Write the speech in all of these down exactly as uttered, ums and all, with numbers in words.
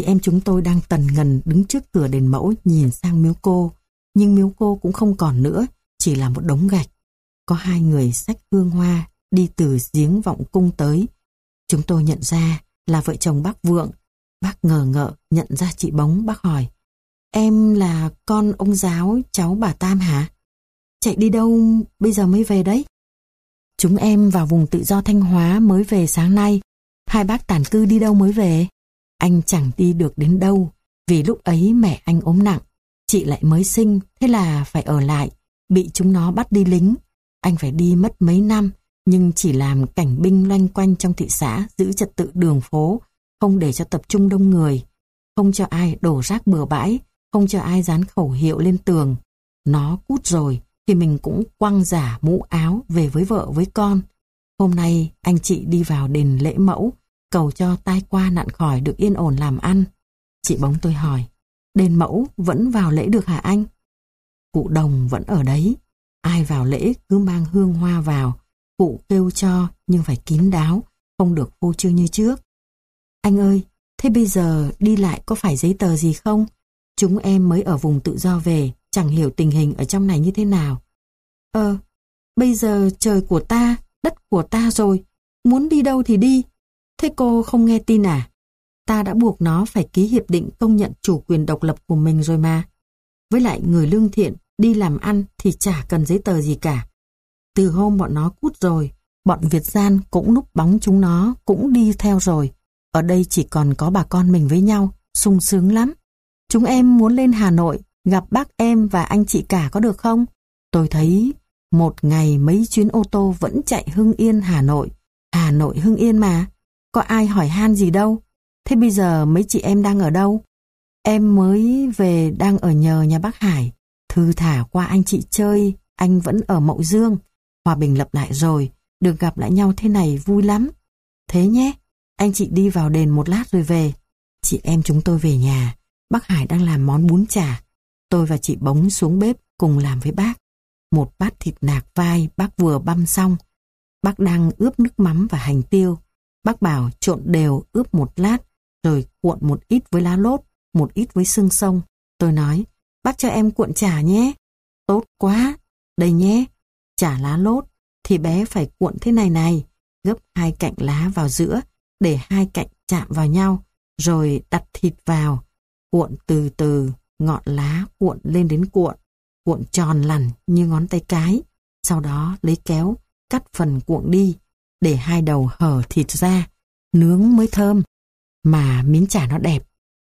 Chị em chúng tôi đang tần ngần đứng trước cửa đền Mẫu nhìn sang miếu cô. Nhưng miếu cô cũng không còn nữa, chỉ là một đống gạch. Có hai người xách hương hoa đi từ giếng vọng cung tới. Chúng tôi nhận ra là vợ chồng bác Vượng. Bác ngờ ngợ nhận ra chị Bóng, bác hỏi: Em là con ông giáo cháu bà Tam hả? Chạy đi đâu bây giờ mới về đấy? Chúng em vào vùng tự do Thanh Hóa mới về sáng nay. Hai bác tản cư đi đâu mới về? Anh chẳng đi được đến đâu, vì lúc ấy mẹ anh ốm nặng, chị lại mới sinh, thế là phải ở lại, bị chúng nó bắt đi lính. Anh phải đi mất mấy năm, nhưng chỉ làm cảnh binh loanh quanh trong thị xã, giữ trật tự đường phố, không để cho tập trung đông người, không cho ai đổ rác bừa bãi, không cho ai dán khẩu hiệu lên tường. Nó cút rồi thì mình cũng quăng giả mũ áo về với vợ với con. Hôm nay anh chị đi vào đền lễ Mẫu, cầu cho tai qua nạn khỏi được yên ổn làm ăn. Chị Bóng tôi hỏi: Đền Mẫu vẫn vào lễ được hả anh? Cụ Đồng vẫn ở đấy. Ai vào lễ cứ mang hương hoa vào. Cụ kêu cho nhưng phải kín đáo, không được phô trương như trước. Anh ơi, thế bây giờ đi lại có phải giấy tờ gì không? Chúng em mới ở vùng tự do về, chẳng hiểu tình hình ở trong này như thế nào. Ờ, bây giờ trời của ta, đất của ta rồi, muốn đi đâu thì đi. Thế cô không nghe tin à? Ta đã buộc nó phải ký hiệp định công nhận chủ quyền độc lập của mình rồi mà. Với lại người lương thiện đi làm ăn thì chả cần giấy tờ gì cả. Từ hôm bọn nó cút rồi, bọn Việt gian cũng núp bóng chúng nó, cũng đi theo rồi. Ở đây chỉ còn có bà con mình với nhau, sung sướng lắm. Chúng em muốn lên Hà Nội, gặp bác em và anh chị cả có được không? Tôi thấy một ngày mấy chuyến ô tô vẫn chạy Hưng Yên Hà Nội. Hà Nội Hưng Yên mà, có ai hỏi han gì đâu. Thế bây giờ mấy chị em đang ở đâu? Em mới về đang ở nhờ nhà bác Hải. Thư thả qua anh chị chơi, anh vẫn ở Mậu Dương. Hòa bình lập lại rồi, được gặp lại nhau thế này vui lắm. Thế nhé, anh chị đi vào đền một lát rồi về. Chị em chúng tôi về nhà, bác Hải đang làm món bún chả. Tôi và chị Bóng xuống bếp cùng làm với bác. Một bát thịt nạc vai bác vừa băm xong. Bác đang ướp nước mắm và hành tiêu. Bác bảo trộn đều ướp một lát, rồi cuộn một ít với lá lốt, một ít với xương sông. Tôi nói: Bác cho em cuộn chả nhé. Tốt quá, đây nhé. Chả lá lốt thì bé phải cuộn thế này này, gấp hai cạnh lá vào giữa để hai cạnh chạm vào nhau, rồi đặt thịt vào, cuộn từ từ, ngọn lá cuộn lên đến cuộn, cuộn tròn lằn như ngón tay cái. Sau đó lấy kéo cắt phần cuộn đi, để hai đầu hở thịt ra, nướng mới thơm, mà miếng chả nó đẹp.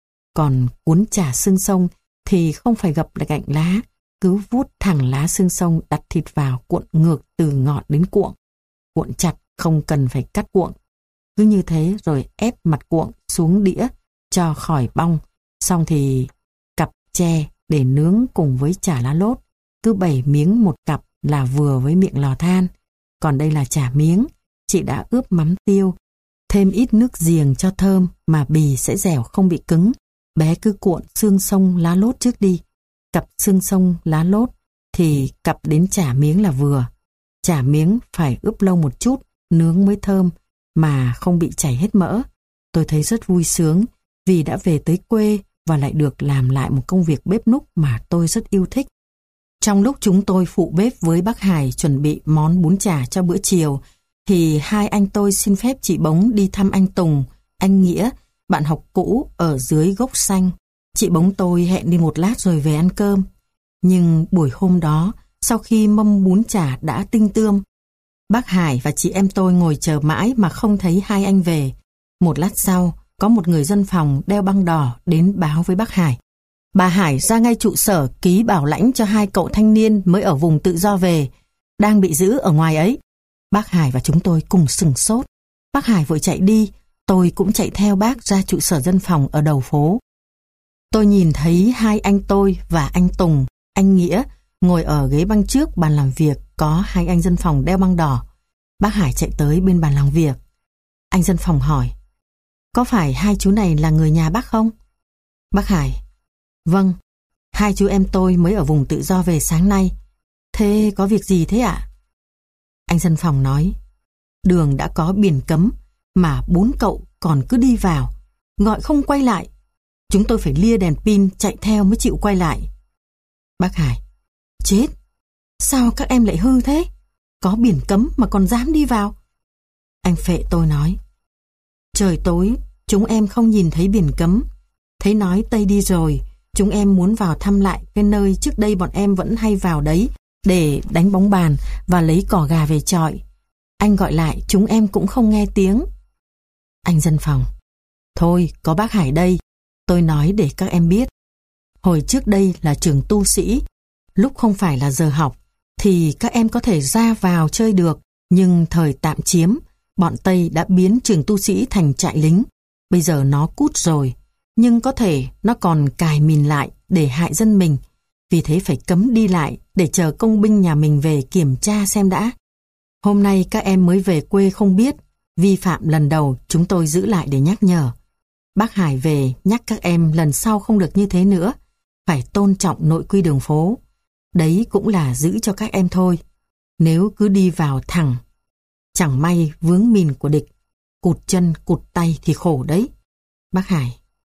Còn cuốn chả xương sông thì không phải gập lại cạnh lá, cứ vuốt thẳng lá xương sông đặt thịt vào, cuộn ngược từ ngọn đến cuộn. Cuộn chặt, không cần phải cắt cuộn. Cứ như thế rồi ép mặt cuộn xuống đĩa cho khỏi bong. Xong thì cặp tre để nướng cùng với chả lá lốt. Cứ bảy miếng một cặp là vừa với miệng lò than. Còn đây là chả miếng, chị đã ướp mắm tiêu, thêm ít nước giềng cho thơm mà bì sẽ dẻo không bị cứng. Bé cứ cuộn xương sông lá lốt trước đi. Cặp xương sông lá lốt thì cặp đến chả miếng là vừa. Chả miếng phải ướp lâu một chút, nướng mới thơm mà không bị chảy hết mỡ. Tôi thấy rất vui sướng vì đã về tới quê và lại được làm lại một công việc bếp núc mà tôi rất yêu thích. Trong lúc chúng tôi phụ bếp với bác Hải chuẩn bị món bún chả cho bữa chiều, thì hai anh tôi xin phép chị Bóng đi thăm anh Tùng, anh Nghĩa, bạn học cũ ở dưới gốc xanh. Chị Bóng tôi hẹn đi một lát rồi về ăn cơm. Nhưng buổi hôm đó, sau khi mâm bún chả đã tinh tươm, bác Hải và chị em tôi ngồi chờ mãi mà không thấy hai anh về. Một lát sau, có một người dân phòng đeo băng đỏ đến báo với bác Hải. Bà Hải ra ngay trụ sở ký bảo lãnh cho hai cậu thanh niên mới ở vùng tự do về, đang bị giữ ở ngoài ấy. Bác Hải và chúng tôi cùng sửng sốt. Bác Hải vội chạy đi, tôi cũng chạy theo bác ra trụ sở dân phòng ở đầu phố. Tôi nhìn thấy hai anh tôi và anh Tùng, anh Nghĩa ngồi ở ghế băng trước bàn làm việc có hai anh dân phòng đeo băng đỏ. Bác Hải chạy tới bên bàn làm việc. Anh dân phòng hỏi: Có phải hai chú này là người nhà bác không? Bác Hải: Vâng, hai chú em tôi mới ở vùng tự do về sáng nay. Thế có việc gì thế ạ? Anh dân phòng nói: Đường đã có biển cấm mà bốn cậu còn cứ đi vào, gọi không quay lại. Chúng tôi phải lia đèn pin chạy theo mới chịu quay lại. Bác Hải: Chết! Sao các em lại hư thế? Có biển cấm mà còn dám đi vào. Anh Phệ tôi nói: Trời tối, chúng em không nhìn thấy biển cấm. Thấy nói Tây đi rồi, chúng em muốn vào thăm lại cái nơi trước đây bọn em vẫn hay vào đấy để đánh bóng bàn và lấy cỏ gà về chọi. Anh gọi lại chúng em cũng không nghe tiếng. Anh dân phòng: Thôi, có bác Hải đây, tôi nói để các em biết. Hồi trước đây là trường tu sĩ, lúc không phải là giờ học thì các em có thể ra vào chơi được, nhưng thời tạm chiếm, bọn Tây đã biến trường tu sĩ thành trại lính. Bây giờ nó cút rồi, nhưng có thể nó còn cài mìn lại để hại dân mình. Vì thế phải cấm đi lại để chờ công binh nhà mình về kiểm tra xem đã. Hôm nay các em mới về quê không biết, vi phạm lần đầu chúng tôi giữ lại để nhắc nhở. Bác Hải về nhắc các em lần sau không được như thế nữa, phải tôn trọng nội quy đường phố. Đấy cũng là giữ cho các em thôi. Nếu cứ đi vào thẳng, chẳng may vướng mìn của địch, cụt chân cụt tay thì khổ đấy. Bác Hải: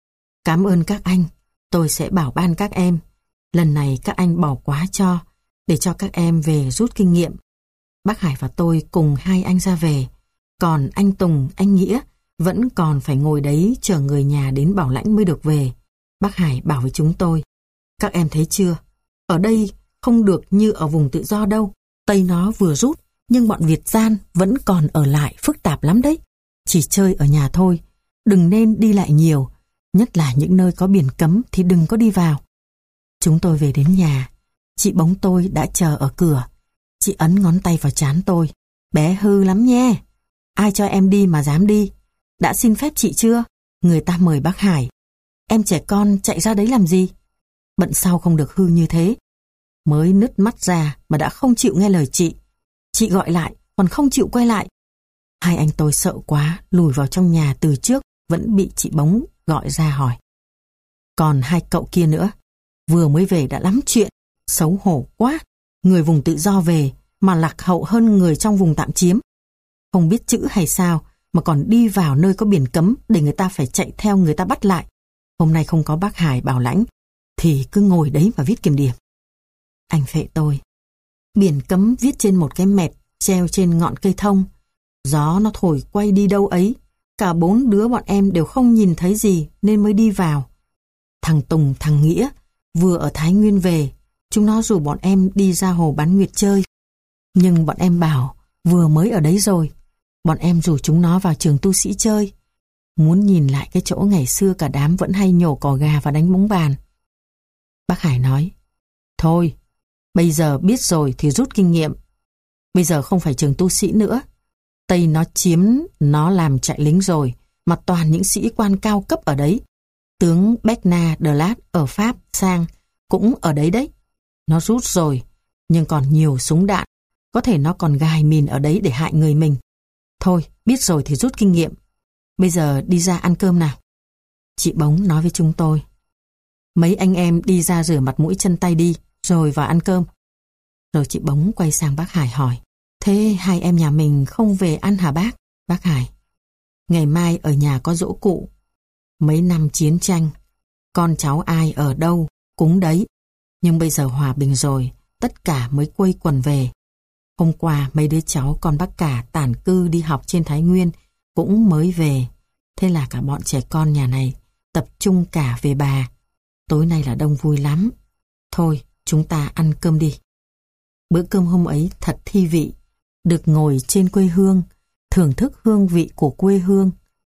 Cảm ơn các anh, tôi sẽ bảo ban các em. Lần này các anh bỏ quá cho, để cho các em về rút kinh nghiệm. Bác Hải và tôi cùng hai anh ra về, còn anh Tùng, anh Nghĩa vẫn còn phải ngồi đấy chờ người nhà đến bảo lãnh mới được về. Bác Hải bảo với chúng tôi: Các em thấy chưa, ở đây không được như ở vùng tự do đâu. Tây nó vừa rút, nhưng bọn Việt gian vẫn còn ở lại, phức tạp lắm đấy. Chỉ chơi ở nhà thôi, đừng nên đi lại nhiều, nhất là những nơi có biển cấm thì đừng có đi vào. Chúng tôi về đến nhà, chị Bóng tôi đã chờ ở cửa. Chị ấn ngón tay vào trán tôi: Bé hư lắm nhé. Ai cho em đi mà dám đi? Đã xin phép chị chưa? Người ta mời bác Hải. Em trẻ con chạy ra đấy làm gì? Bận sau không được hư như thế. Mới nứt mắt ra mà đã không chịu nghe lời chị. Chị gọi lại còn không chịu quay lại. Hai anh tôi sợ quá, lùi vào trong nhà từ trước, vẫn bị chị Bóng gọi ra hỏi. Còn hai cậu kia nữa, vừa mới về đã lắm chuyện, xấu hổ quá. Người vùng tự do về mà lạc hậu hơn người trong vùng tạm chiếm. Không biết chữ hay sao mà còn đi vào nơi có biển cấm để người ta phải chạy theo người ta bắt lại. Hôm nay không có bác Hải bảo lãnh thì cứ ngồi đấy mà viết kiểm điểm. Anh Phệ tôi: Biển cấm viết trên một cái mẹt treo trên ngọn cây thông. Gió nó thổi quay đi đâu ấy. Cả bốn đứa bọn em đều không nhìn thấy gì nên mới đi vào. Thằng Tùng, thằng Nghĩa vừa ở Thái Nguyên về, chúng nó rủ bọn em đi ra hồ Bán Nguyệt chơi. Nhưng bọn em bảo vừa mới ở đấy rồi. Bọn em rủ chúng nó vào trường tu sĩ chơi, muốn nhìn lại cái chỗ ngày xưa cả đám vẫn hay nhổ cỏ gà và đánh bóng bàn. Bác Hải nói: Thôi, bây giờ biết rồi thì rút kinh nghiệm. Bây giờ không phải trường tu sĩ nữa. Tây nó chiếm, nó làm trại lính rồi, mà toàn những sĩ quan cao cấp ở đấy. Tướng Bernard de Laat ở Pháp sang cũng ở đấy đấy. Nó rút rồi, nhưng còn nhiều súng đạn. Có thể nó còn gài mìn ở đấy để hại người mình. Thôi, biết rồi thì rút kinh nghiệm. Bây giờ đi ra ăn cơm nào. Chị Bóng nói với chúng tôi: Mấy anh em đi ra rửa mặt mũi chân tay đi, rồi vào ăn cơm. Rồi chị Bóng quay sang bác Hải hỏi: Thế hai em nhà mình không về ăn hả bác? Bác Hải: Ngày mai ở nhà có giỗ cụ. Mấy năm chiến tranh, con cháu ai ở đâu cúng đấy. Nhưng bây giờ hòa bình rồi, tất cả mới quây quần về. Hôm qua mấy đứa cháu con bác cả tản cư đi học trên Thái Nguyên cũng mới về. Thế là cả bọn trẻ con nhà này tập trung cả về bà. Tối nay là đông vui lắm. Thôi, chúng ta ăn cơm đi. Bữa cơm hôm ấy thật thi vị. Được ngồi trên quê hương, thưởng thức hương vị của quê hương.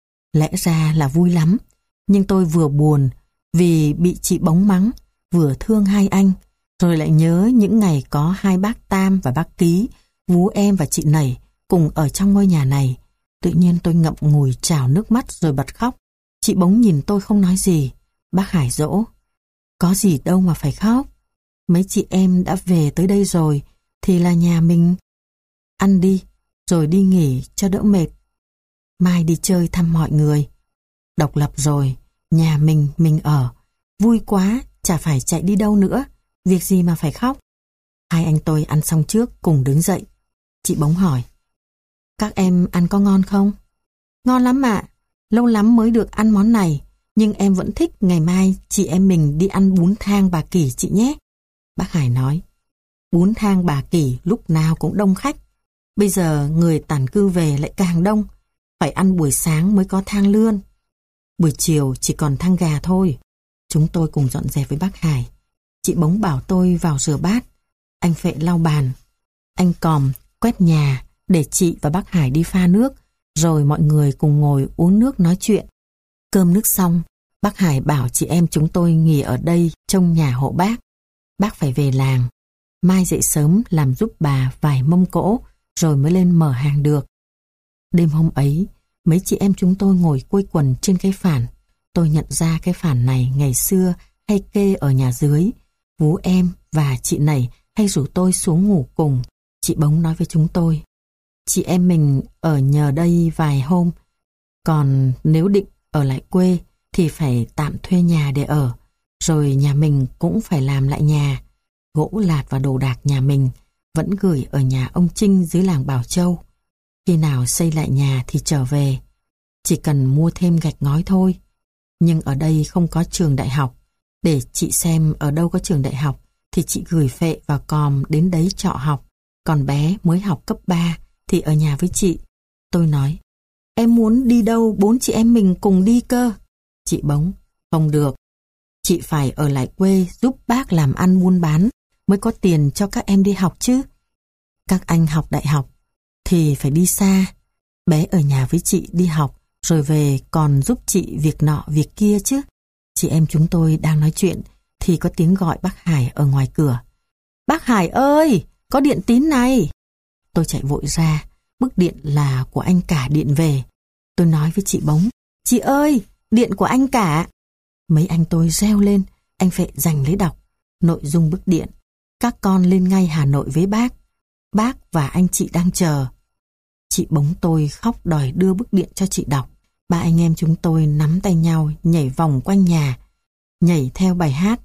Lẽ ra là vui lắm, nhưng tôi vừa buồn vì bị chị Bóng mắng, vừa thương hai anh, rồi lại nhớ những ngày có hai bác Tam và bác Ký, Vú Em và chị Nẩy cùng ở trong ngôi nhà này. Tự nhiên tôi ngậm ngùi trào nước mắt rồi bật khóc. Chị Bóng nhìn tôi không nói gì. Bác Hải dỗ: Có gì đâu mà phải khóc. Mấy chị em đã về tới đây rồi thì là nhà mình. Ăn đi, rồi đi nghỉ cho đỡ mệt. Mai đi chơi thăm mọi người. Độc lập rồi, nhà mình mình ở. Vui quá, chả phải chạy đi đâu nữa. Việc gì mà phải khóc. Hai anh tôi ăn xong trước cùng đứng dậy. Chị Bóng hỏi: Các em ăn có ngon không? Ngon lắm ạ. Lâu lắm mới được ăn món này. nhưng em vẫn thích ngày mai chị em mình đi ăn bún thang bà Kỳ chị nhé. Bác Hải nói, bún thang bà Kỳ lúc nào cũng đông khách. Bây giờ người tản cư về lại càng đông, phải ăn buổi sáng mới có thang lươn. Buổi chiều chỉ còn thang gà thôi. Chúng tôi cùng dọn dẹp với bác Hải. Chị Bống bảo tôi vào rửa bát, anh Phệ lau bàn, anh Còm quét nhà để chị và bác Hải đi pha nước, rồi mọi người cùng ngồi uống nước nói chuyện. Cơm nước xong, bác Hải bảo chị em chúng tôi nghỉ ở đây trông nhà hộ bác. Bác phải về làng. Mai dậy sớm làm giúp bà vài mâm cỗ, rồi mới lên mở hàng được. Đêm hôm ấy, mấy chị em chúng tôi ngồi quây quần trên cái phản. Tôi nhận ra cái phản này ngày xưa hay kê ở nhà dưới. Vú em và chị này hay rủ tôi xuống ngủ cùng. Chị Bống nói với chúng tôi, chị em mình ở nhờ đây vài hôm, còn nếu định ở lại quê thì phải tạm thuê nhà để ở, rồi nhà mình cũng phải làm lại nhà. Gỗ lạt và đồ đạc nhà mình vẫn gửi ở nhà ông Trinh dưới làng Bảo Châu. Khi nào xây lại nhà thì trở về, chỉ cần mua thêm gạch ngói thôi. Nhưng ở đây không có trường đại học. Để chị xem ở đâu có trường đại học thì chị gửi Phệ và Còm đến đấy trọ học. Còn bé mới học cấp ba thì ở nhà với chị. Tôi nói, em muốn đi đâu bốn chị em mình cùng đi cơ. Chị Bống, không được. Chị phải ở lại quê giúp bác làm ăn buôn bán mới có tiền cho các em đi học chứ. Các anh học đại học thì phải đi xa. Bé ở nhà với chị đi học rồi về còn giúp chị việc nọ việc kia chứ. Chị em chúng tôi đang nói chuyện thì có tiếng gọi bác Hải ở ngoài cửa. Bác Hải ơi, có điện tín này. Tôi chạy vội ra, bức điện là của anh Cả điện về. Tôi nói với chị Bống, chị ơi, điện của anh Cả. Mấy anh tôi reo lên, anh Phệ giành lấy đọc. Nội dung bức điện, các con lên ngay Hà Nội với bác. Bác và anh chị đang chờ. Chị Bống tôi khóc đòi đưa bức điện cho chị đọc. Ba anh em chúng tôi nắm tay nhau nhảy vòng quanh nhà, nhảy theo bài hát.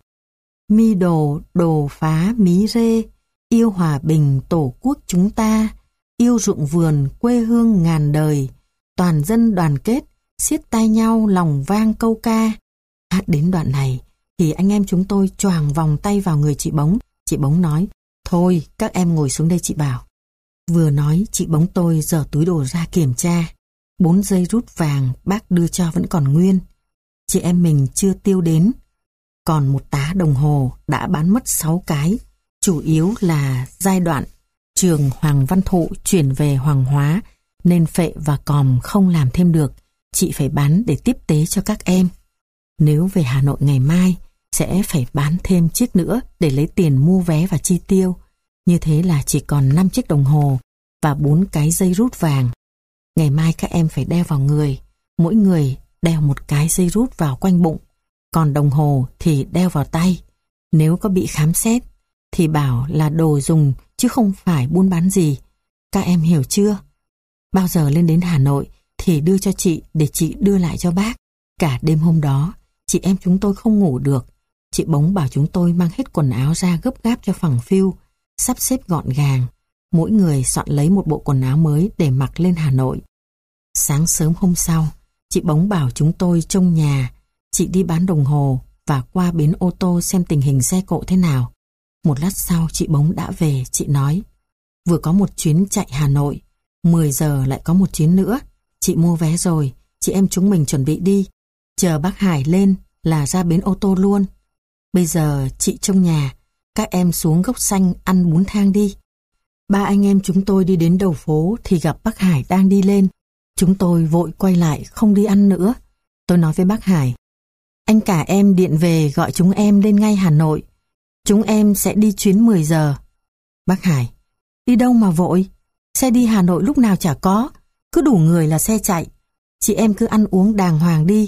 Mi đồ đồ phá mí rê, yêu hòa bình tổ quốc chúng ta, yêu ruộng vườn quê hương ngàn đời, toàn dân đoàn kết, siết tay nhau lòng vang câu ca. Hát đến đoạn này thì anh em chúng tôi choàng vòng tay vào người chị Bống. Chị Bống nói, thôi các em ngồi xuống đây chị bảo. Vừa nói chị Bống tôi giở túi đồ ra kiểm tra. Bốn dây rút vàng bác đưa cho vẫn còn nguyên. Chị em mình chưa tiêu đến. Còn một tá đồng hồ đã bán mất sáu cái. Chủ yếu là giai đoạn trường Hoàng Văn Thụ chuyển về Hoàng Hóa nên Phệ và Còm không làm thêm được. Chị phải bán để tiếp tế cho các em. Nếu về Hà Nội ngày mai sẽ phải bán thêm chiếc nữa để lấy tiền mua vé và chi tiêu. Như thế là chỉ còn năm chiếc đồng hồ và bốn cái dây rút vàng. Ngày mai các em phải đeo vào người, mỗi người đeo một cái dây rút vào quanh bụng, còn đồng hồ thì đeo vào tay. Nếu có bị khám xét thì bảo là đồ dùng chứ không phải buôn bán gì. Các em hiểu chưa? Bao giờ lên đến Hà Nội thì đưa cho chị để chị đưa lại cho bác. Cả đêm hôm đó, chị em chúng tôi không ngủ được. Chị Bống bảo chúng tôi mang hết quần áo ra gấp gáp cho phẳng phiu, sắp xếp gọn gàng. Mỗi người soạn lấy một bộ quần áo mới để mặc lên Hà Nội. Sáng sớm hôm sau, chị Bống bảo chúng tôi trông nhà. Chị đi bán đồng hồ và qua bến ô tô xem tình hình xe cộ thế nào. Một lát sau chị Bống đã về, chị nói, vừa có một chuyến chạy Hà Nội, mười giờ lại có một chuyến nữa. Chị mua vé rồi, chị em chúng mình chuẩn bị đi. Chờ bác Hải lên là ra bến ô tô luôn. Bây giờ chị trông nhà, các em xuống gốc xanh ăn bún thang đi. Ba anh em chúng tôi đi đến đầu phố thì gặp bác Hải đang đi lên. Chúng tôi vội quay lại không đi ăn nữa. Tôi nói với bác Hải, anh Cả em điện về gọi chúng em lên ngay Hà Nội. Chúng em sẽ đi chuyến mười giờ. Bác Hải, đi đâu mà vội? Xe đi Hà Nội lúc nào chả có. Cứ đủ người là xe chạy. Chị em cứ ăn uống đàng hoàng đi.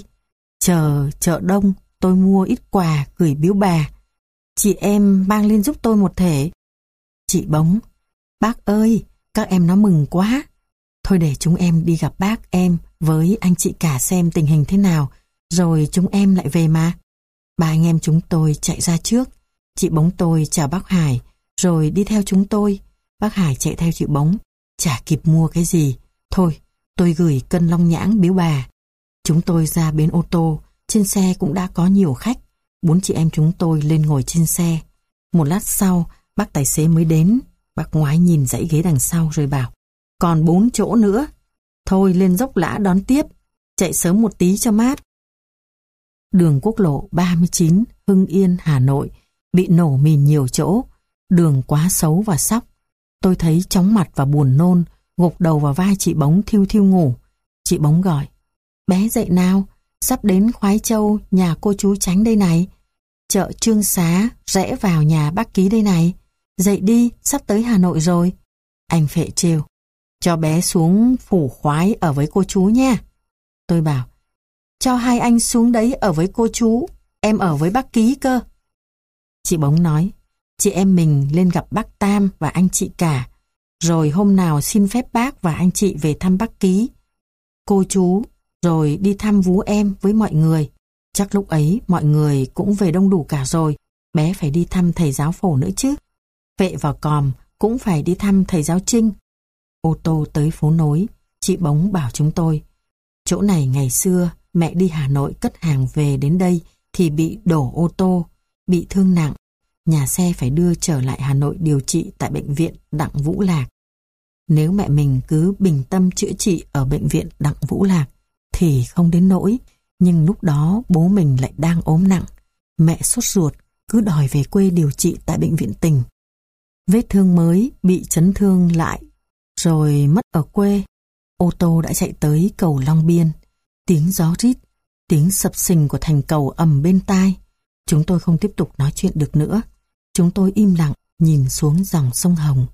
Chờ chợ đông tôi mua ít quà gửi biếu bà. Chị em mang lên giúp tôi một thể. Chị Bống, bác ơi, các em nó mừng quá. Thôi để chúng em đi gặp bác em với anh chị Cả xem tình hình thế nào, rồi chúng em lại về mà. Ba anh em chúng tôi chạy ra trước. Chị Bống tôi chào bác Hải, rồi đi theo chúng tôi. Bác Hải chạy theo chị Bống, chả kịp mua cái gì. Thôi, tôi gửi cân long nhãn biếu bà. Chúng tôi ra bến ô tô, Trên xe cũng đã có nhiều khách. Bốn chị em chúng tôi lên ngồi trên xe. Một lát sau, bác tài xế mới đến. Bác ngoái nhìn dãy ghế đằng sau rồi bảo, còn bốn chỗ nữa. Thôi lên Dốc Lã đón tiếp, chạy sớm một tí cho mát. Đường quốc lộ ba mươi chín, Hưng Yên, Hà Nội bị nổ mìn nhiều chỗ. Đường quá xấu và sóc. Tôi thấy chóng mặt và buồn nôn, gục đầu vào vai chị Bóng thiêu thiêu ngủ. Chị Bóng gọi, bé dậy nào, sắp đến Khoái Châu, nhà cô chú Tránh đây này. Chợ Trương Xá, rẽ vào nhà bác Ký đây này. Dậy đi, sắp tới Hà Nội rồi. Anh Phệ trêu, cho bé xuống Phủ Khoái ở với cô chú nha. Tôi bảo, cho hai anh xuống đấy ở với cô chú, em ở với bác Ký cơ. Chị Bóng nói, chị em mình lên gặp bác Tam và anh chị cả, rồi hôm nào xin phép bác và anh chị về thăm bác Ký, cô chú, rồi đi thăm vú em với mọi người. Chắc lúc ấy mọi người cũng về đông đủ cả rồi, bé phải đi thăm thầy giáo Phổ nữa chứ. Vệ và Còm cũng phải đi thăm thầy giáo Trinh. Ô tô tới phố nối, chị Bóng bảo chúng tôi, chỗ này ngày xưa mẹ đi Hà Nội cất hàng về đến đây thì bị đổ ô tô, bị thương nặng. Nhà xe phải đưa trở lại Hà Nội điều trị tại bệnh viện Đặng Vũ Lạc. Nếu mẹ mình cứ bình tâm chữa trị ở bệnh viện Đặng Vũ Lạc thì không đến nỗi, nhưng lúc đó bố mình lại đang ốm nặng. Mẹ sốt ruột, cứ đòi về quê điều trị tại bệnh viện tỉnh. Vết thương mới bị chấn thương lại, rồi mất ở quê. Ô tô đã chạy tới cầu Long Biên. Tiếng gió rít, tiếng sập sình của thành cầu ầm bên tai. Chúng tôi không tiếp tục nói chuyện được nữa. Chúng tôi im lặng nhìn xuống dòng sông Hồng.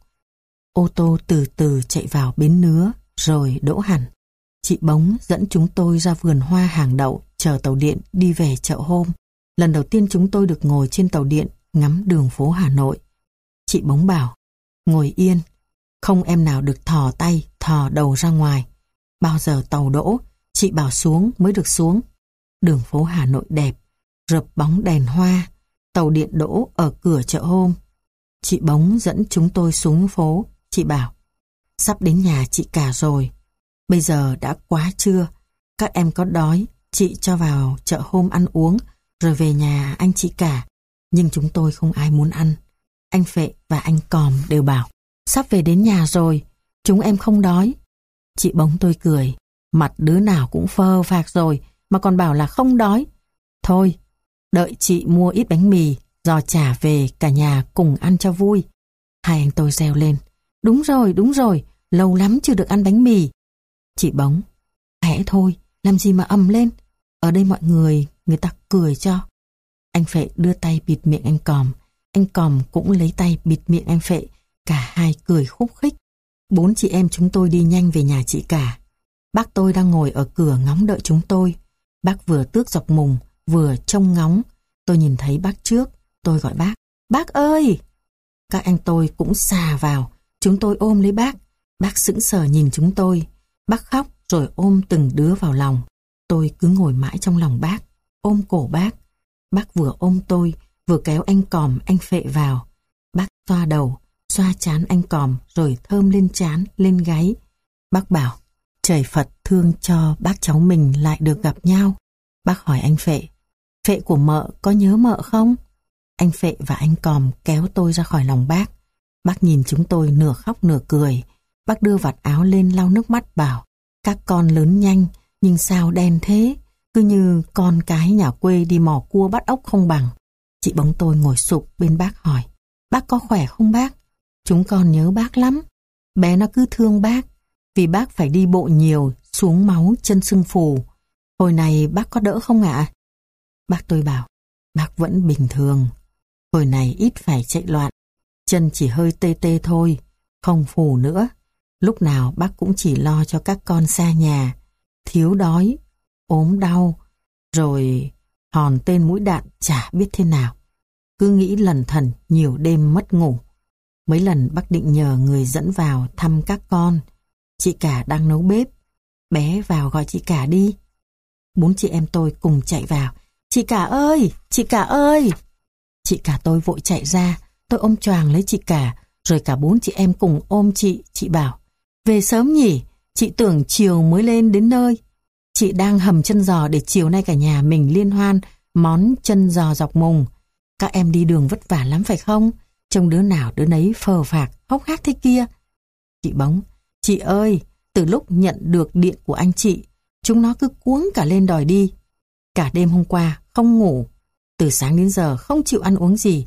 Ô tô từ từ chạy vào bến Nứa rồi đỗ hẳn. Chị Bóng dẫn chúng tôi ra vườn hoa hàng đậu chờ tàu điện đi về chợ hôm. Lần đầu tiên chúng tôi được ngồi trên tàu điện ngắm đường phố Hà Nội. Chị Bóng bảo, ngồi yên, không em nào được thò tay, thò đầu ra ngoài. Bao giờ tàu đỗ, chị bảo xuống mới được xuống. Đường phố Hà Nội đẹp, rợp bóng đèn hoa. Tàu điện đỗ ở cửa chợ hôm. Chị Bóng dẫn chúng tôi xuống phố. Chị bảo, sắp đến nhà chị cả rồi. Bây giờ đã quá trưa. Các em có đói, chị cho vào chợ hôm ăn uống, rồi về nhà anh chị cả. Nhưng chúng tôi không ai muốn ăn. Anh Phệ và anh Còm đều bảo, sắp về đến nhà rồi, chúng em không đói. Chị Bóng tôi cười, mặt đứa nào cũng phơ phạc rồi, mà còn bảo là không đói. Thôi, đợi chị mua ít bánh mì, giò chả về cả nhà cùng ăn cho vui. Hai anh tôi reo lên, đúng rồi, đúng rồi, lâu lắm chưa được ăn bánh mì. Chị Bóng, khẽ thôi, làm gì mà ầm lên, ở đây mọi người, người ta cười cho. Anh Phệ đưa tay bịt miệng anh Còm, anh Còm cũng lấy tay bịt miệng anh Phệ, cả hai cười khúc khích. Bốn chị em chúng tôi đi nhanh về nhà chị cả. Bác tôi đang ngồi ở cửa ngóng đợi chúng tôi. Bác vừa tước dọc mùng, vừa trông ngóng. Tôi nhìn thấy bác trước, tôi gọi bác, bác ơi! Các anh tôi cũng xà vào, chúng tôi ôm lấy bác. Bác sững sờ nhìn chúng tôi. Bác khóc rồi ôm từng đứa vào lòng. Tôi cứ ngồi mãi trong lòng bác, ôm cổ bác. Bác vừa ôm tôi, vừa kéo anh Còm, anh Phệ vào. Bác xoa đầu, xoa trán anh Còm rồi thơm lên trán, lên gáy. Bác bảo, trời Phật thương cho bác cháu mình lại được gặp nhau. Bác hỏi anh Phệ, Phệ của mợ có nhớ mợ không? Anh Phệ và anh Còm kéo tôi ra khỏi lòng bác. Bác nhìn chúng tôi nửa khóc nửa cười. Bác đưa vạt áo lên lau nước mắt bảo, các con lớn nhanh nhưng sao đen thế, cứ như con cái nhà quê đi mò cua bắt ốc không bằng. Chị Bóng tôi ngồi sụp bên bác hỏi, bác có khỏe không bác? Chúng con nhớ bác lắm. Bé nó cứ thương bác, vì bác phải đi bộ nhiều, xuống máu, chân sưng phù. Hồi này bác có đỡ không ạ? Bác tôi bảo, bác vẫn bình thường. Hồi này ít phải chạy loạn, chân chỉ hơi tê tê thôi, không phù nữa. Lúc nào bác cũng chỉ lo cho các con xa nhà, thiếu đói, ốm đau, rồi hòn tên mũi đạn chả biết thế nào. Cứ nghĩ lẩn thẩn nhiều đêm mất ngủ. Mấy lần bác định nhờ người dẫn vào thăm các con. Chị cả đang nấu bếp. Bé vào gọi chị cả đi. Bốn chị em tôi cùng chạy vào. Chị cả ơi! Chị cả ơi! Chị cả tôi vội chạy ra. Tôi ôm choàng lấy chị cả. Rồi cả bốn chị em cùng ôm chị. Chị bảo, về sớm nhỉ? Chị tưởng chiều mới lên đến nơi. Chị đang hầm chân giò để chiều nay cả nhà mình liên hoan món chân giò dọc mùng. Các em đi đường vất vả lắm phải không? Trông đứa nào đứa nấy phờ phạc, hốc hác thế kia. Chị Bóng, chị ơi, từ lúc nhận được điện của anh chị, chúng nó cứ cuống cả lên đòi đi. Cả đêm hôm qua không ngủ, từ sáng đến giờ không chịu ăn uống gì.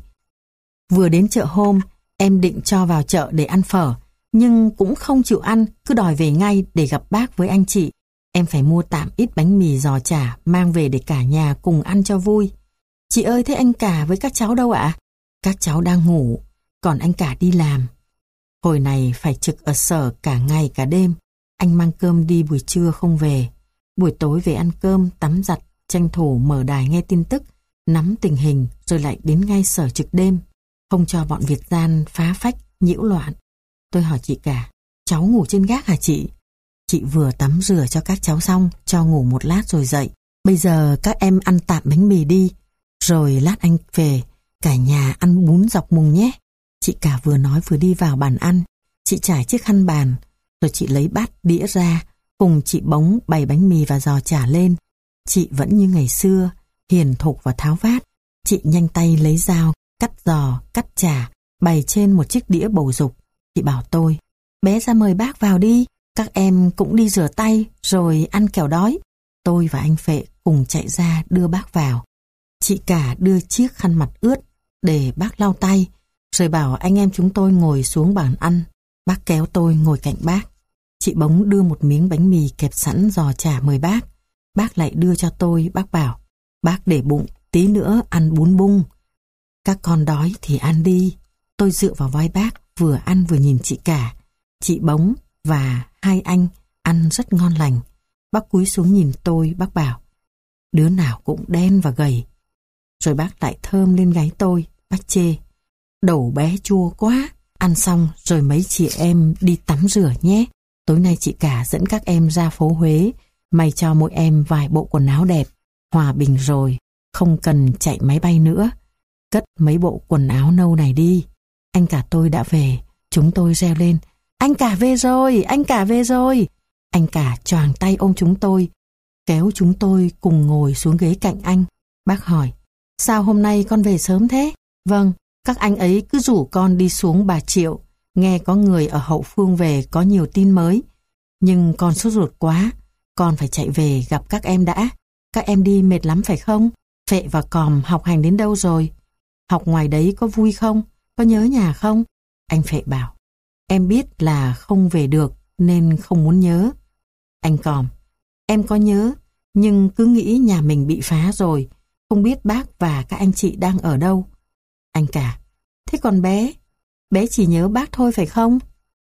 Vừa đến chợ hôm, em định cho vào chợ để ăn phở, nhưng cũng không chịu ăn, cứ đòi về ngay để gặp bác với anh chị. Em phải mua tạm ít bánh mì giò chả mang về để cả nhà cùng ăn cho vui. Chị ơi, thế anh cả với các cháu đâu ạ? Các cháu đang ngủ, còn anh cả đi làm. Hồi này phải trực ở sở cả ngày cả đêm. Anh mang cơm đi buổi trưa không về. Buổi tối về ăn cơm, tắm giặt, tranh thủ mở đài nghe tin tức, nắm tình hình rồi lại đến ngay sở trực đêm. Không cho bọn Việt gian phá phách, nhiễu loạn. Tôi hỏi chị cả, cháu ngủ trên gác hả chị? Chị vừa tắm rửa cho các cháu xong, cho ngủ một lát rồi dậy. Bây giờ các em ăn tạm bánh mì đi, rồi lát anh về, cả nhà ăn bún dọc mùng nhé. Chị cả vừa nói vừa đi vào bàn ăn. Chị trải chiếc khăn bàn, rồi chị lấy bát đĩa ra, cùng chị Bóng bày bánh mì và giò chả lên. Chị vẫn như ngày xưa, hiền thục và tháo vát. Chị nhanh tay lấy dao, cắt giò, cắt chả, bày trên một chiếc đĩa bầu dục. Chị bảo tôi, bé ra mời bác vào đi, các em cũng đi rửa tay rồi ăn kẻo đói. Tôi và anh Phệ cùng chạy ra đưa bác vào. Chị cả đưa chiếc khăn mặt ướt để bác lau tay, rồi bảo anh em chúng tôi ngồi xuống bàn ăn. Bác kéo tôi ngồi cạnh bác. Chị Bóng đưa một miếng bánh mì kẹp sẵn giò chả mời bác. Bác lại đưa cho tôi, bác bảo, bác để bụng, tí nữa ăn bún bung. Các con đói thì ăn đi. Tôi dựa vào vai bác, vừa ăn vừa nhìn chị cả. Chị Bóng và hai anh ăn rất ngon lành. Bác cúi xuống nhìn tôi, bác bảo, đứa nào cũng đen và gầy. Rồi bác lại thơm lên gáy tôi, bác chê, đầu bé chua quá. Ăn xong rồi mấy chị em đi tắm rửa nhé. Tối nay chị cả dẫn các em ra phố Huế, may cho mỗi em vài bộ quần áo đẹp. Hòa bình rồi, không cần chạy máy bay nữa. Cất mấy bộ quần áo nâu này đi. Anh cả tôi đã về, chúng tôi reo lên, anh cả về rồi, anh cả về rồi. Anh cả choàng tay ôm chúng tôi, kéo chúng tôi cùng ngồi xuống ghế cạnh anh. Bác hỏi, sao hôm nay con về sớm thế? Vâng, các anh ấy cứ rủ con đi xuống Bà Triệu, nghe có người ở hậu phương về có nhiều tin mới. Nhưng con sốt ruột quá, con phải chạy về gặp các em đã. Các em đi mệt lắm phải không? Phệ và Còm học hành đến đâu rồi? Học ngoài đấy có vui không? Có nhớ nhà không? Anh Phệ bảo, em biết là không về được nên không muốn nhớ. Anh Còm, em có nhớ, nhưng cứ nghĩ nhà mình bị phá rồi, không biết bác và các anh chị đang ở đâu. Anh cả, thế còn bé? Bé chỉ nhớ bác thôi phải không?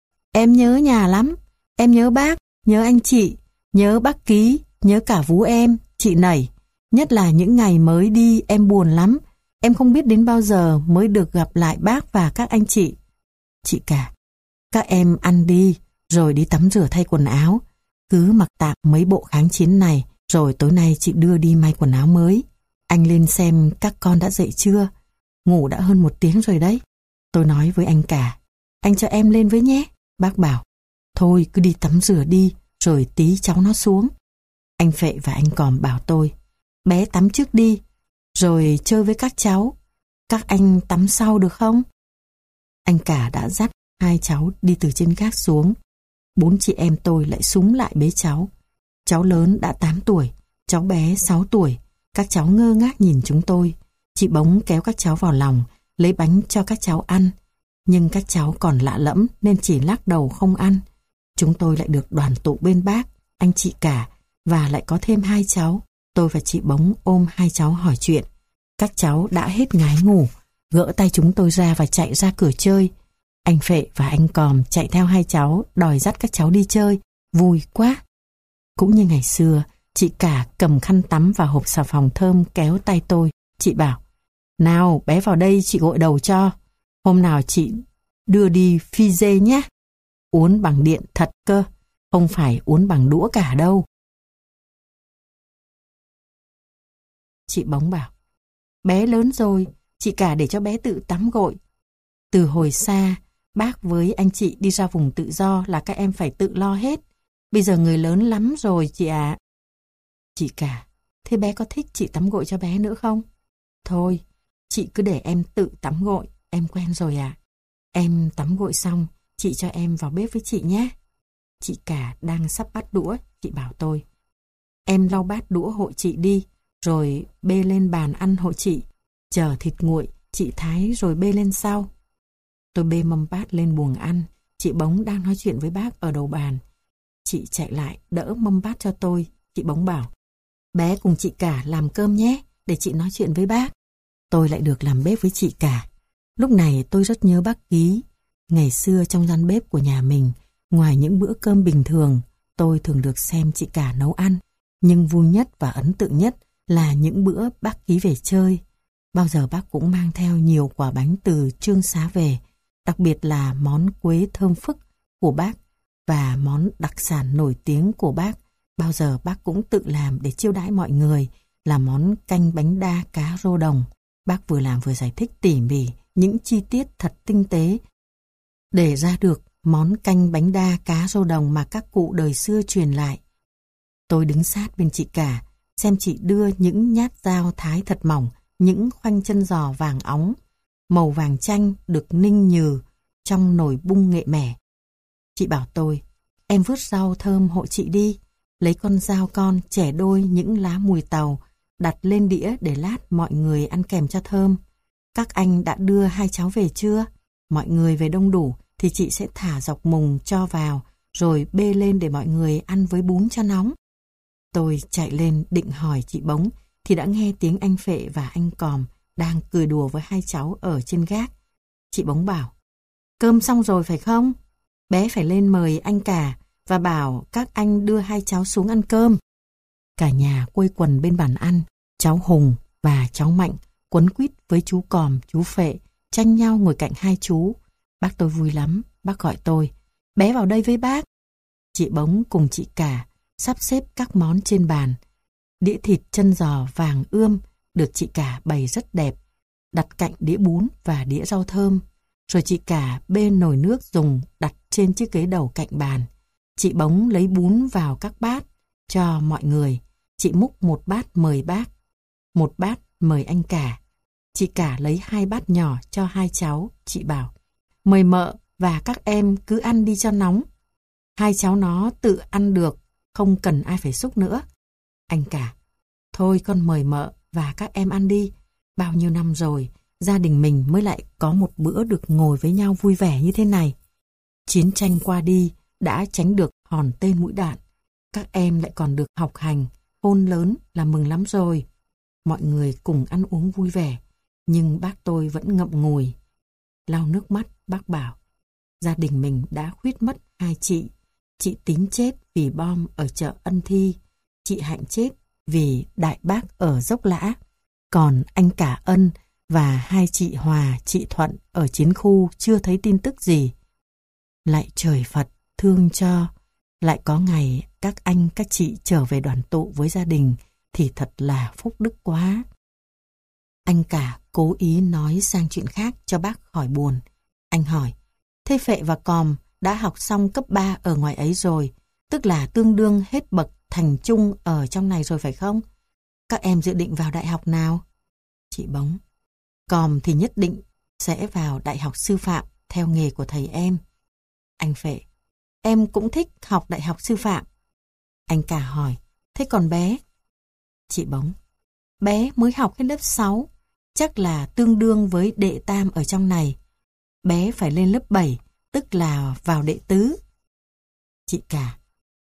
Em nhớ nhà lắm, em nhớ bác, nhớ anh chị, nhớ bác Ký, nhớ cả Vú em, chị Nẩy. Nhất là những ngày mới đi em buồn lắm, em không biết đến bao giờ mới được gặp lại bác và các anh chị. Chị cả, các em ăn đi, rồi đi tắm rửa thay quần áo. Cứ mặc tạm mấy bộ kháng chiến này, rồi tối nay chị đưa đi may quần áo mới. Anh lên xem các con đã dậy chưa? Ngủ đã hơn một tiếng rồi đấy. Tôi nói với anh cả, anh cho em lên với nhé. Bác bảo, thôi cứ đi tắm rửa đi, rồi tí cháu nó xuống. Anh Phệ và anh Còm bảo tôi, bé tắm trước đi, rồi chơi với các cháu. Các anh tắm sau được không? Anh cả đã dắt hai cháu đi từ trên gác xuống. Bốn chị em tôi lại súng lại bế cháu. Cháu lớn đã tám tuổi, cháu bé sáu tuổi. Các cháu ngơ ngác nhìn chúng tôi. Chị Bóng kéo các cháu vào lòng, lấy bánh cho các cháu ăn. Nhưng các cháu còn lạ lẫm nên chỉ lắc đầu không ăn. Chúng tôi lại được đoàn tụ bên bác, anh chị cả, và lại có thêm hai cháu. Tôi và chị Bóng ôm hai cháu hỏi chuyện. Các cháu đã hết ngái ngủ, gỡ tay chúng tôi ra và chạy ra cửa chơi. Anh Phệ và anh Còm chạy theo hai cháu, đòi dắt các cháu đi chơi. Vui quá. Cũng như ngày xưa, chị cả cầm khăn tắm và hộp xà phòng thơm kéo tay tôi. Chị bảo, nào bé vào đây chị gội đầu cho. Hôm nào chị đưa đi phi dê nhé. Uốn bằng điện thật cơ, không phải uốn bằng đũa cả đâu. Chị Bóng bảo, bé lớn rồi, chị cả để cho bé tự tắm gội. Từ hồi xa, bác với anh chị đi ra vùng tự do là các em phải tự lo hết. Bây giờ người lớn lắm rồi chị ạ. Chị cả, thế bé có thích chị tắm gội cho bé nữa không? Thôi, chị cứ để em tự tắm gội, em quen rồi ạ. Em tắm gội xong, chị cho em vào bếp với chị nhé. Chị cả đang sắp bắt đũa, chị bảo tôi. Em lau bát đũa hộ chị đi, rồi bê lên bàn ăn hộ chị. Chờ thịt nguội, chị thái rồi bê lên sau. Tôi bê mâm bát lên buồng ăn, chị Bống đang nói chuyện với bác ở đầu bàn. Chị chạy lại đỡ mâm bát cho tôi, chị Bống bảo. Bé cùng chị cả làm cơm nhé, để chị nói chuyện với bác. Tôi lại được làm bếp với chị cả. Lúc này tôi rất nhớ bác Ký. Ngày xưa trong gian bếp của nhà mình, ngoài những bữa cơm bình thường, tôi thường được xem chị cả nấu ăn. Nhưng vui nhất và ấn tượng nhất là những bữa bác Ký về chơi. Bao giờ bác cũng mang theo nhiều quả bánh từ Trương Xá về, đặc biệt là món quế thơm phức của bác và món đặc sản nổi tiếng của bác. Bao giờ bác cũng tự làm để chiêu đãi mọi người, là món canh bánh đa cá rô đồng. Bác vừa làm vừa giải thích tỉ mỉ những chi tiết thật tinh tế để ra được món canh bánh đa cá rô đồng mà các cụ đời xưa truyền lại. Tôi đứng sát bên chị cả, xem chị đưa những nhát dao thái thật mỏng, những khoanh chân giò vàng óng, màu vàng chanh được ninh nhừ trong nồi bung nghệ mẻ. Chị bảo tôi, em vớt rau thơm hộ chị đi, lấy con dao con chẻ đôi những lá mùi tàu, đặt lên đĩa để lát mọi người ăn kèm cho thơm. Các anh đã đưa hai cháu về chưa? Mọi người về đông đủ thì chị sẽ thả dọc mùng cho vào, rồi bê lên để mọi người ăn với bún cho nóng. Tôi chạy lên định hỏi chị Bống thì đã nghe tiếng anh Phệ và anh Còm đang cười đùa với hai cháu ở trên gác. Chị Bống bảo, cơm xong rồi phải không? Bé phải lên mời anh cả và bảo các anh đưa hai cháu xuống ăn cơm. Cả nhà quây quần bên bàn ăn, cháu Hùng và cháu Mạnh quấn quýt với chú Còm, chú Phệ, tranh nhau ngồi cạnh hai chú. Bác tôi vui lắm, bác gọi tôi, bé vào đây với bác. Chị Bống cùng chị cả sắp xếp các món trên bàn. Đĩa thịt chân giò vàng ươm được chị cả bày rất đẹp, đặt cạnh đĩa bún và đĩa rau thơm. Rồi chị cả bê nồi nước dùng đặt trên chiếc ghế đầu cạnh bàn. Chị Bống lấy bún vào các bát cho mọi người. Chị múc một bát mời bác, một bát mời anh cả. Chị cả lấy hai bát nhỏ cho hai cháu. Chị bảo, mời mợ và các em cứ ăn đi cho nóng. Hai cháu nó tự ăn được, không cần ai phải xúc nữa. Anh cả, thôi con mời mợ và các em ăn đi. Bao nhiêu năm rồi, gia đình mình mới lại có một bữa được ngồi với nhau vui vẻ như thế này. Chiến tranh qua đi, đã tránh được hòn tên mũi đạn. Các em lại còn được học hành, khôn lớn là mừng lắm rồi. Mọi người cùng ăn uống vui vẻ, nhưng bác tôi vẫn ngậm ngùi. Lau nước mắt, bác bảo, gia đình mình đã khuyết mất hai chị. Chị Tín chết vì bom ở chợ Ân Thi, chị Hạnh chết vì đại bác ở Dốc Lã. Còn anh cả Ân và hai chị Hòa, chị Thuận ở chiến khu chưa thấy tin tức gì. Lại trời Phật thương cho, lại có ngày các anh các chị trở về đoàn tụ với gia đình thì thật là phúc đức quá. Anh cả cố ý nói sang chuyện khác cho bác khỏi buồn. Anh hỏi, thế Phệ và Còm đã học xong cấp ba ở ngoài ấy rồi, tức là tương đương hết bậc thành trung ở trong này rồi phải không? Các em dự định vào đại học nào? Chị Bống, Còm thì nhất định sẽ vào đại học sư phạm theo nghề của thầy em. Anh Phệ, em cũng thích học đại học sư phạm. Anh cả hỏi, thế còn bé? Chị Bống, bé mới học hết lớp sáu, chắc là tương đương với đệ tam ở trong này. Bé phải lên lớp bảy, tức là vào đệ tứ. Chị cả,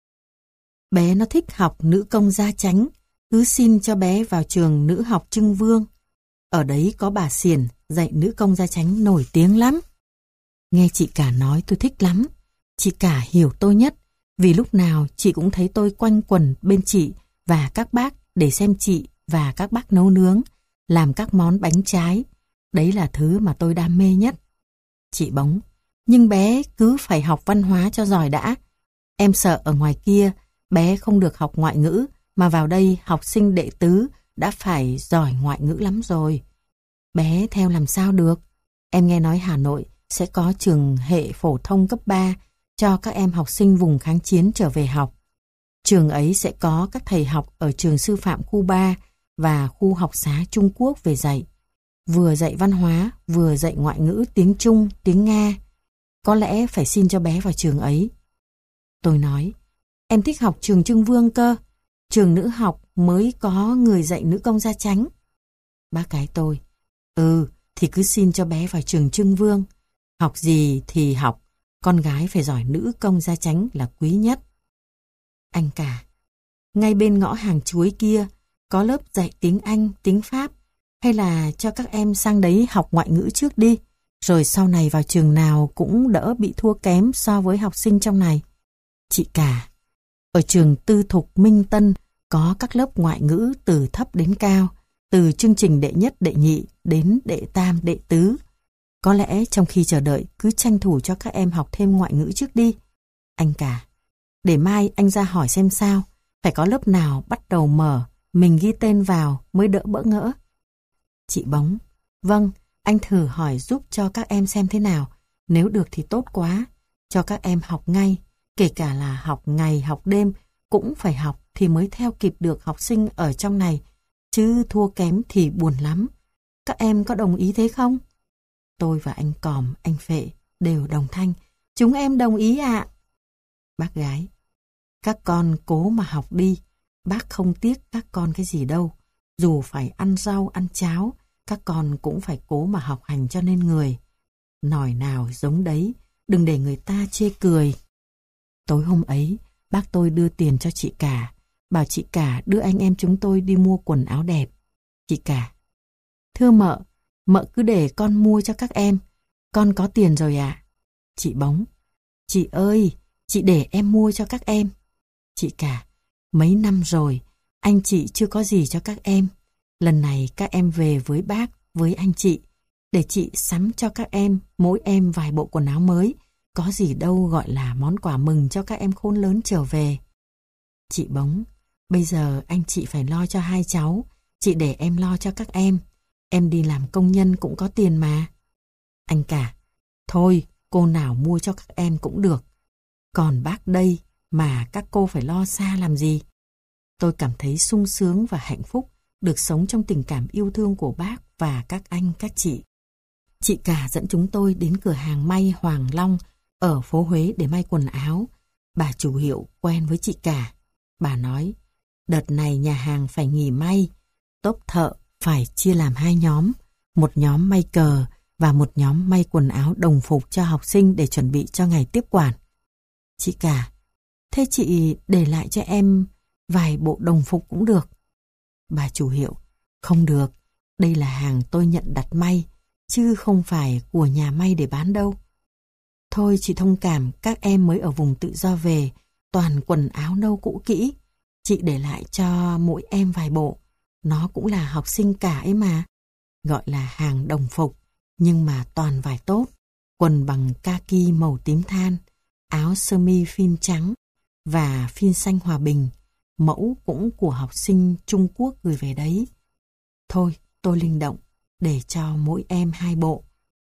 bé nó thích học nữ công gia chánh, cứ xin cho bé vào trường nữ học Trưng Vương. Ở đấy có bà Xiển dạy nữ công gia chánh nổi tiếng lắm. Nghe chị cả nói tôi thích lắm. Chị cả hiểu tôi nhất, vì lúc nào chị cũng thấy tôi quanh quẩn bên chị và các bác để xem chị và các bác nấu nướng, làm các món bánh trái. Đấy là thứ mà tôi đam mê nhất. Chị Bống, nhưng bé cứ phải học văn hóa cho giỏi đã. Em sợ ở ngoài kia bé không được học ngoại ngữ, mà vào đây học sinh đệ tứ đã phải giỏi ngoại ngữ lắm rồi. Bé theo làm sao được? Em nghe nói Hà Nội sẽ có trường hệ phổ thông cấp ba cho các em học sinh vùng kháng chiến trở về học. Trường ấy sẽ có các thầy học ở trường sư phạm khu ba và khu học xá Trung Quốc về dạy. Vừa dạy văn hóa, vừa dạy ngoại ngữ tiếng Trung, tiếng Nga. Có lẽ phải xin cho bé vào trường ấy. Tôi nói, em thích học trường Trưng Vương cơ. Trường nữ học mới có người dạy nữ công gia chánh. Bác gái tôi, ừ, thì cứ xin cho bé vào trường Trưng Vương. Học gì thì học, con gái phải giỏi nữ công gia chánh là quý nhất. Anh cả, ngay bên ngõ hàng chuối kia có lớp dạy tiếng Anh, tiếng Pháp, hay là cho các em sang đấy học ngoại ngữ trước đi, rồi sau này vào trường nào cũng đỡ bị thua kém so với học sinh trong này. Chị cả, ở trường tư thục Minh Tân có các lớp ngoại ngữ từ thấp đến cao, từ chương trình đệ nhất, đệ nhị đến đệ tam, đệ tứ. Có lẽ trong khi chờ đợi cứ tranh thủ cho các em học thêm ngoại ngữ trước đi. Anh cả, để mai anh ra hỏi xem sao, phải có lớp nào bắt đầu mở, mình ghi tên vào mới đỡ bỡ ngỡ. Chị Bóng, vâng, anh thử hỏi giúp cho các em xem thế nào, nếu được thì tốt quá, cho các em học ngay, kể cả là học ngày học đêm cũng phải học thì mới theo kịp được học sinh ở trong này, chứ thua kém thì buồn lắm. Các em có đồng ý thế không? Tôi và anh Còm, anh Phệ đều đồng thanh, chúng em đồng ý ạ. Bác gái, các con cố mà học đi, bác không tiếc các con cái gì đâu. Dù phải ăn rau, ăn cháo, các con cũng phải cố mà học hành cho nên người. Nòi nào giống đấy, đừng để người ta chê cười. Tối hôm ấy, bác tôi đưa tiền cho chị cả, bảo chị cả đưa anh em chúng tôi đi mua quần áo đẹp. Chị cả, thưa mợ, mợ cứ để con mua cho các em, con có tiền rồi ạ. Chị Bóng, chị ơi, chị để em mua cho các em. Chị cả, mấy năm rồi, anh chị chưa có gì cho các em. Lần này các em về với bác, với anh chị, để chị sắm cho các em, mỗi em vài bộ quần áo mới. Có gì đâu gọi là món quà mừng cho các em khôn lớn trở về. Chị Bóng, bây giờ anh chị phải lo cho hai cháu, chị để em lo cho các em. Em đi làm công nhân cũng có tiền mà. Anh cả, thôi cô nào mua cho các em cũng được. Còn bác đây mà các cô phải lo xa làm gì. Tôi cảm thấy sung sướng và hạnh phúc được sống trong tình cảm yêu thương của bác và các anh các chị. Chị cả dẫn chúng tôi đến cửa hàng may Hoàng Long ở phố Huế để may quần áo. Bà chủ hiệu quen với chị cả. Bà nói, đợt này nhà hàng phải nghỉ may, tốp thợ phải chia làm hai nhóm, một nhóm may cờ và một nhóm may quần áo đồng phục cho học sinh để chuẩn bị cho ngày tiếp quản. Chị cả, thế chị để lại cho em vài bộ đồng phục cũng được. Bà chủ hiệu, không được, đây là hàng tôi nhận đặt may, chứ không phải của nhà may để bán đâu. Thôi chị thông cảm, các em mới ở vùng tự do về, toàn quần áo nâu cũ kỹ. Chị để lại cho mỗi em vài bộ, nó cũng là học sinh cả ấy mà. Gọi là hàng đồng phục, nhưng mà toàn vải tốt. Quần bằng kaki màu tím than, áo sơ mi phin trắng và phin xanh hòa bình. Mẫu cũng của học sinh Trung Quốc gửi về đấy. Thôi, tôi linh động, để cho mỗi em hai bộ.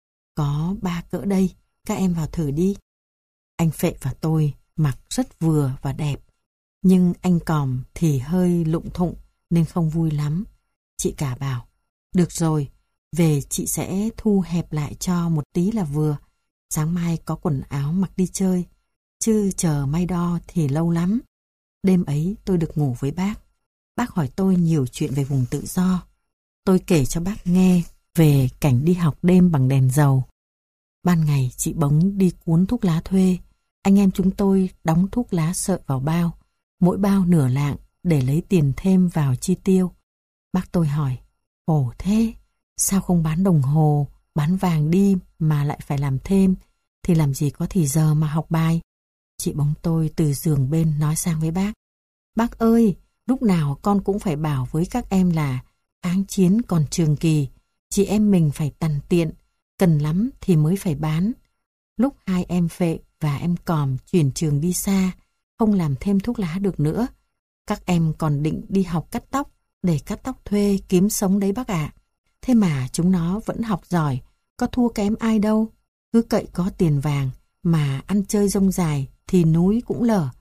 Có ba cỡ đây, các em vào thử đi. Anh Phệ và tôi mặc rất vừa và đẹp, nhưng anh Còm thì hơi lụng thụng nên không vui lắm. Chị cả bảo, được rồi, về chị sẽ thu hẹp lại cho một tí là vừa. Sáng mai có quần áo mặc đi chơi, chứ chờ may đo thì lâu lắm. Đêm ấy tôi được ngủ với bác. Bác hỏi tôi nhiều chuyện về vùng tự do. Tôi kể cho bác nghe về cảnh đi học đêm bằng đèn dầu. Ban ngày chị Bóng đi cuốn thuốc lá thuê. Anh em chúng tôi đóng thuốc lá sợi vào bao, mỗi bao nửa lạng để lấy tiền thêm vào chi tiêu. Bác tôi hỏi, ồ thế, sao không bán đồng hồ, bán vàng đi mà lại phải làm thêm, thì làm gì có thì giờ mà học bài. Chị Bóng tôi từ giường bên nói sang với bác, bác ơi, lúc nào con cũng phải bảo với các em là kháng chiến còn trường kỳ, chị em mình phải tằn tiện, cần lắm thì mới phải bán. Lúc hai em Phệ và em Còm chuyển trường đi xa, không làm thêm thuốc lá được nữa, các em còn định đi học cắt tóc để cắt tóc thuê kiếm sống đấy bác ạ. Thế mà chúng nó vẫn học giỏi, có thua kém ai đâu, cứ cậy có tiền vàng mà ăn chơi rông dài thì núi cũng lở.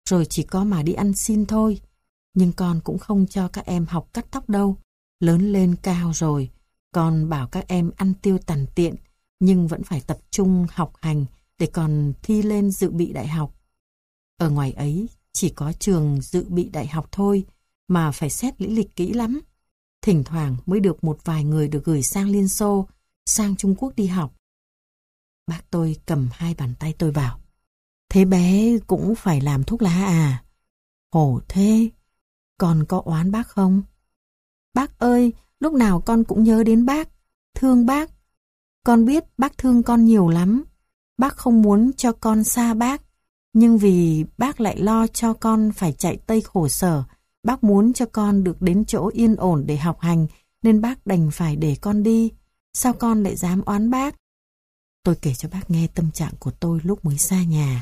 rồi chỉ có mà đi ăn xin thôi. Nhưng con cũng không cho các em học cắt tóc đâu. Lớn lên cao rồi, con bảo các em ăn tiêu tằn tiện, nhưng vẫn phải tập trung học hành để còn thi lên dự bị đại học. Ở ngoài ấy chỉ có trường dự bị đại học thôi, mà phải xét lý lịch kỹ lắm. Thỉnh thoảng mới được một vài người được gửi sang Liên Xô, sang Trung Quốc đi học. Bác tôi cầm hai bàn tay tôi bảo, thế bé cũng phải làm thuốc lá à? Khổ thế, con có oán bác không? Bác ơi, lúc nào con cũng nhớ đến bác, thương bác. Con biết bác thương con nhiều lắm. Bác không muốn cho con xa bác, nhưng vì bác lại lo cho con phải chạy Tây khổ sở, bác muốn cho con được đến chỗ yên ổn để học hành, nên bác đành phải để con đi. Sao con lại dám oán bác? Tôi kể cho bác nghe tâm trạng của tôi lúc mới xa nhà.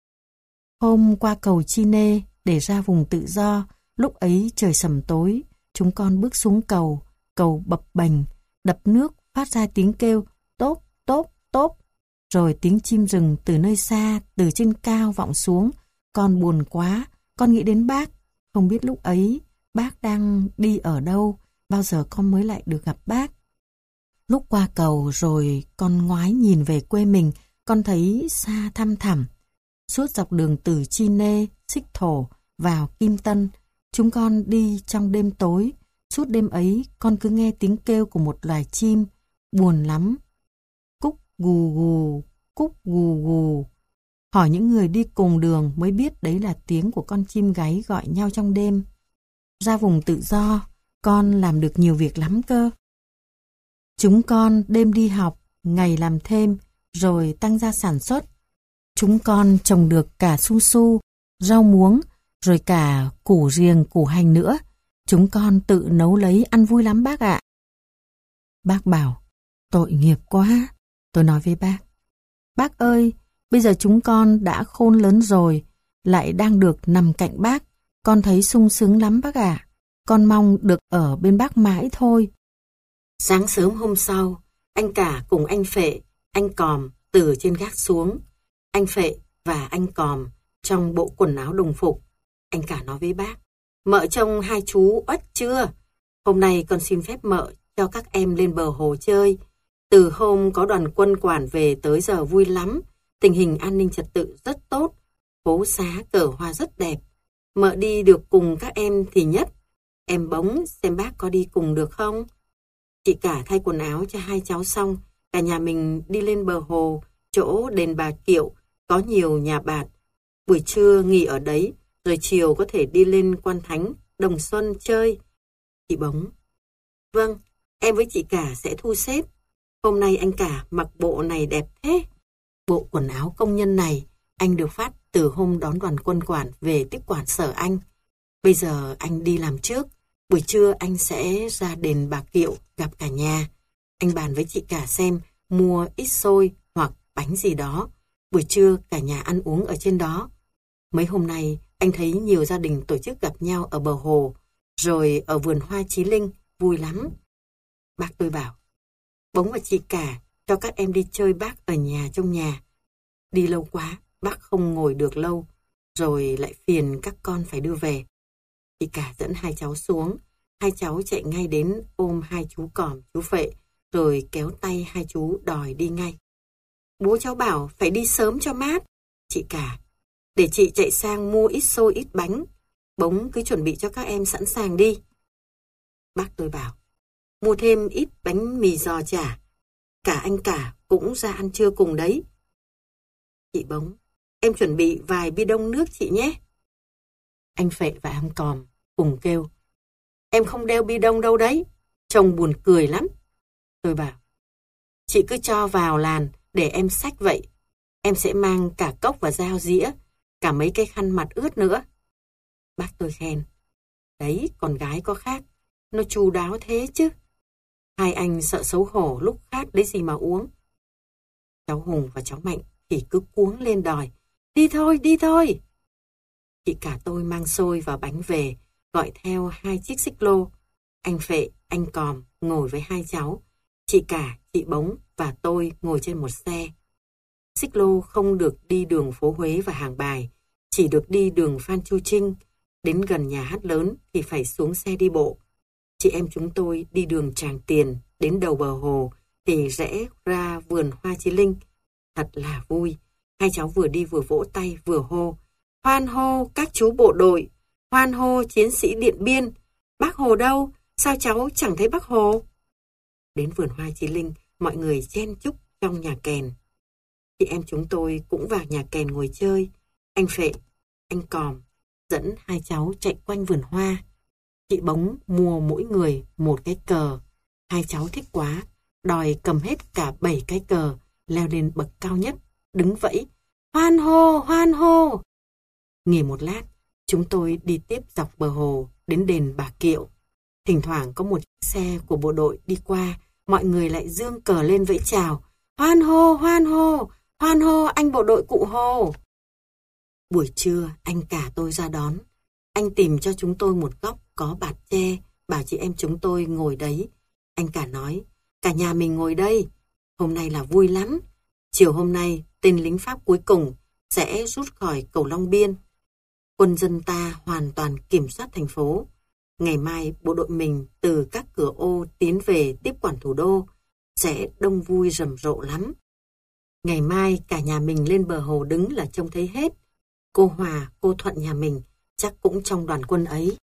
Hôm qua cầu Chi Nê để ra vùng tự do, lúc ấy trời sầm tối, chúng con bước xuống cầu, cầu bập bềnh, đập nước phát ra tiếng kêu tốp, tốp, tốp. Rồi tiếng chim rừng từ nơi xa, từ trên cao vọng xuống. Con buồn quá, con nghĩ đến bác. Không biết lúc ấy bác đang đi ở đâu, bao giờ con mới lại được gặp bác. Lúc qua cầu rồi con ngoái nhìn về quê mình, con thấy xa thăm thẳm. Suốt dọc đường từ Chi Nê, Xích Thổ vào Kim Tân, chúng con đi trong đêm tối. Suốt đêm ấy con cứ nghe tiếng kêu của một loài chim, buồn lắm. Cúc gù gù, cúc gù gù. Hỏi những người đi cùng đường mới biết đấy là tiếng của con chim gáy gọi nhau trong đêm. Ra vùng tự do, con làm được nhiều việc lắm cơ. Chúng con đêm đi học, ngày làm thêm, rồi tăng gia sản xuất. Chúng con trồng được cả su su, rau muống, rồi cả củ riềng, củ hành nữa. Chúng con tự nấu lấy ăn vui lắm bác ạ. Bác bảo, tội nghiệp quá. Tôi nói với bác, bác ơi, bây giờ chúng con đã khôn lớn rồi, lại đang được nằm cạnh bác. Con thấy sung sướng lắm bác ạ. Con mong được ở bên bác mãi thôi. Sáng sớm hôm sau, anh Cả cùng anh Phệ, anh Còm từ trên gác xuống. Anh Phệ và anh Còm trong bộ quần áo đồng phục. Anh Cả nói với bác, mợ trông hai chú oách chưa? Hôm nay con xin phép mợ cho các em lên bờ hồ chơi. Từ hôm có đoàn quân quản về tới giờ vui lắm. Tình hình an ninh trật tự rất tốt. Phố xá cờ hoa rất đẹp. Mợ đi được cùng các em thì nhất. Em Bống xem bác có đi cùng được không? Chị Cả thay quần áo cho hai cháu xong, cả nhà mình đi lên bờ hồ, chỗ đền Bà Kiệu, có nhiều nhà bạt. Buổi trưa nghỉ ở đấy, rồi chiều có thể đi lên Quan Thánh, Đồng Xuân chơi. Chị Bống, vâng, em với chị Cả sẽ thu xếp. Hôm nay anh Cả mặc bộ này đẹp thế. Bộ quần áo công nhân này, anh được phát từ hôm đón đoàn quân quản về tiếp quản sở anh. Bây giờ anh đi làm trước. Buổi trưa anh sẽ ra đền Bà Kiệu gặp cả nhà. Anh bàn với chị Cả xem mua ít xôi hoặc bánh gì đó. Buổi trưa cả nhà ăn uống ở trên đó. Mấy hôm nay anh thấy nhiều gia đình tổ chức gặp nhau ở bờ hồ, rồi ở vườn hoa Chí Linh, vui lắm. Bác tôi bảo, Bống và chị Cả cho các em đi chơi bác ở nhà trong nhà. Đi lâu quá, bác không ngồi được lâu, rồi lại phiền các con phải đưa về. Chị Cả dẫn hai cháu xuống, hai cháu chạy ngay đến ôm hai chú Còm, chú Phệ, rồi kéo tay hai chú đòi đi ngay. Bố cháu bảo phải đi sớm cho mát. Chị Cả, để chị chạy sang mua ít xôi ít bánh. Bống cứ chuẩn bị cho các em sẵn sàng đi. Bác tôi bảo, mua thêm ít bánh mì giò chả. Cả anh Cả cũng ra ăn trưa cùng đấy. Chị Bống, em chuẩn bị vài bi đông nước chị nhé. Anh Phệ và anh Còm cùng kêu, em không đeo bi đông đâu đấy, trông buồn cười lắm. Tôi bảo, chị cứ cho vào làn để em xách vậy. Em sẽ mang cả cốc và dao dĩa, cả mấy cái khăn mặt ướt nữa. Bác tôi khen, đấy con gái có khác, nó chu đáo thế chứ. Hai anh sợ xấu hổ lúc khát lấy gì mà uống. Cháu Hùng và cháu Mạnh thì cứ cuống lên đòi, đi thôi, đi thôi. Chị Cả tôi mang xôi và bánh về, gọi theo hai chiếc xích lô. Anh Phệ, anh Còm ngồi với hai cháu. Chị Cả, chị Bống và tôi ngồi trên một xe. Xích lô không được đi đường phố Huế và Hàng Bài, chỉ được đi đường Phan Chu Trinh, đến gần nhà hát lớn thì phải xuống xe đi bộ. Chị em chúng tôi đi đường Tràng Tiền, đến đầu bờ hồ thì rẽ ra vườn hoa Chí Linh. Thật là vui, hai cháu vừa đi vừa vỗ tay vừa hô. Hoan hô các chú bộ đội, hoan hô chiến sĩ Điện Biên. Bác Hồ đâu? Sao cháu chẳng thấy Bác Hồ? Đến vườn hoa Chí Linh, mọi người chen chúc trong nhà kèn. Chị em chúng tôi cũng vào nhà kèn ngồi chơi. Anh Phệ, anh Còm dẫn hai cháu chạy quanh vườn hoa. Chị Bống mua mỗi người một cái cờ. Hai cháu thích quá, đòi cầm hết cả bảy cái cờ, leo lên bậc cao nhất, đứng vẫy. Hoan hô, hoan hô! Nghỉ một lát, chúng tôi đi tiếp dọc bờ hồ đến đền Bà Kiệu. Thỉnh thoảng có một xe của bộ đội đi qua, mọi người lại giương cờ lên vẫy chào. Hoan hô, hoan hô, hoan hô anh bộ đội Cụ Hồ. Buổi trưa, anh cả tôi ra đón. Anh tìm cho chúng tôi một góc có bạt tre, bảo chị em chúng tôi ngồi đấy. Anh cả nói, cả nhà mình ngồi đây, hôm nay là vui lắm. Chiều hôm nay, tên lính Pháp cuối cùng sẽ rút khỏi cầu Long Biên. Quân dân ta hoàn toàn kiểm soát thành phố. Ngày mai, bộ đội mình từ các cửa ô tiến về tiếp quản thủ đô, sẽ đông vui rầm rộ lắm. Ngày mai, cả nhà mình lên bờ hồ đứng là trông thấy hết. Cô Hòa, cô Thuận nhà mình chắc cũng trong đoàn quân ấy.